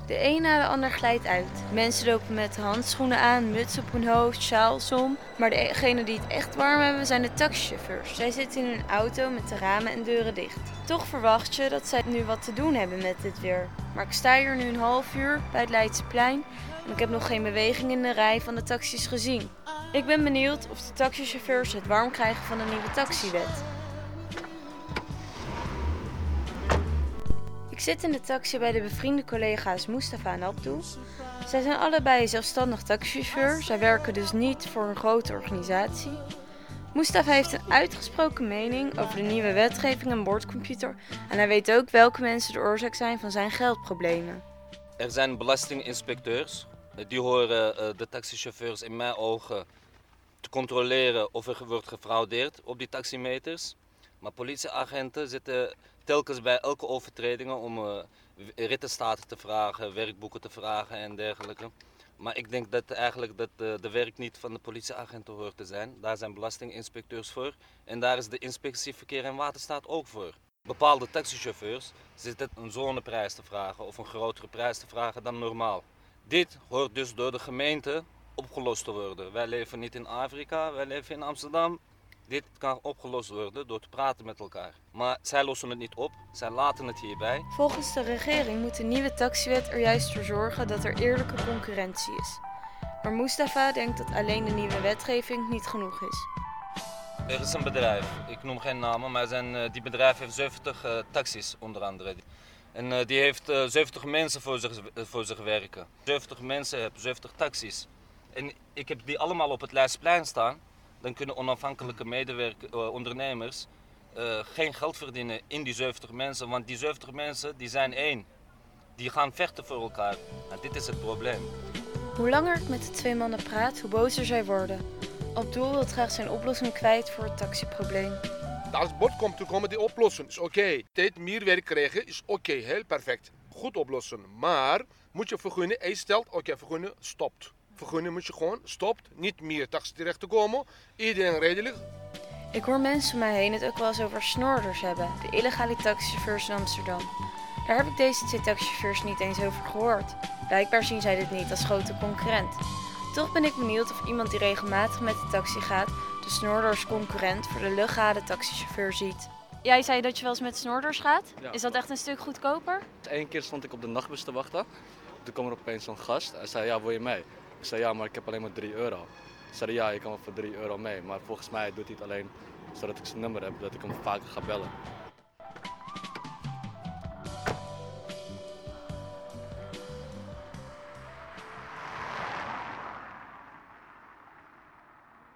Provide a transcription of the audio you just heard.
De een na de ander glijdt uit. Mensen lopen met handschoenen aan, muts op hun hoofd, sjaals om. Maar degenen die het echt warm hebben zijn de taxichauffeurs. Zij zitten in hun auto met de ramen en deuren dicht. Toch verwacht je dat zij nu wat te doen hebben met dit weer. Maar ik sta hier nu een half uur bij het Leidseplein en ik heb nog geen beweging in de rij van de taxis gezien. Ik ben benieuwd of de taxichauffeurs het warm krijgen van de nieuwe taxiwet. Ik zit in de taxi bij de bevriende collega's Mustafa en Abdul. Zij zijn allebei zelfstandig taxichauffeur. Zij werken dus niet voor een grote organisatie. Mustafa heeft een uitgesproken mening over de nieuwe wetgeving en boordcomputer. En hij weet ook welke mensen de oorzaak zijn van zijn geldproblemen. Er zijn belastinginspecteurs. Die horen de taxichauffeurs in mijn ogen te controleren of er wordt gefraudeerd op die taximeters. Maar politieagenten zitten telkens bij elke overtreding om rittenstaten te vragen, werkboeken te vragen en dergelijke. Maar ik denk dat eigenlijk de werk niet van de politieagenten hoort te zijn. Daar zijn belastinginspecteurs voor en daar is de inspectie Verkeer en Waterstaat ook voor. Bepaalde taxichauffeurs zitten een zoneprijs te vragen of een grotere prijs te vragen dan normaal. Dit hoort dus door de gemeente opgelost te worden. Wij leven niet in Afrika, wij leven in Amsterdam. Dit kan opgelost worden door te praten met elkaar. Maar zij lossen het niet op, zij laten het hierbij. Volgens de regering moet de nieuwe taxiwet er juist voor zorgen dat er eerlijke concurrentie is. Maar Mustafa denkt dat alleen de nieuwe wetgeving niet genoeg is. Er is een bedrijf, ik noem geen namen, maar die bedrijf heeft 70 taxis onder andere. En die heeft 70 mensen voor zich werken. 70 mensen hebben 70 taxis. En ik heb die allemaal op het Leidseplein staan. Dan kunnen onafhankelijke ondernemers geen geld verdienen in die 70 mensen. Want die 70 mensen die zijn één. Die gaan vechten voor elkaar. En dit is het probleem. Hoe langer ik met de twee mannen praat, hoe bozer zij worden. Abdul wil graag zijn oplossing kwijt voor het taxiprobleem. Als bord komt, dan komen die oplossen. Is oké. Tijd meer werk krijgen is oké. Heel perfect. Goed oplossen. Maar moet je vergunnen, hij stelt, oké, vergunnen, stopt. Vergunnen moet je gewoon, stopt. Niet meer taxi terecht te komen. Iedereen redelijk. Ik hoor mensen om mij heen het ook wel eens over snorders hebben, de illegale taxichauffeurs in Amsterdam. Daar heb ik deze twee taxichauffeurs niet eens over gehoord. Blijkbaar zien zij dit niet als grote concurrent. Toch ben ik benieuwd of iemand die regelmatig met de taxi gaat, de snorder als concurrent voor de legale taxichauffeur ziet. Jij zei dat je wel eens met snorders gaat. Ja. Is dat echt een stuk goedkoper? Eén keer stond ik op de nachtbus te wachten. Toen kwam er opeens zo'n gast. Hij zei, ja, wil je mee? Ik zei, ja, maar ik heb alleen maar 3 euro. Hij zei, ja, je kan wel voor 3 euro mee. Maar volgens mij doet hij het alleen zodat ik zijn nummer heb, dat ik hem vaker ga bellen.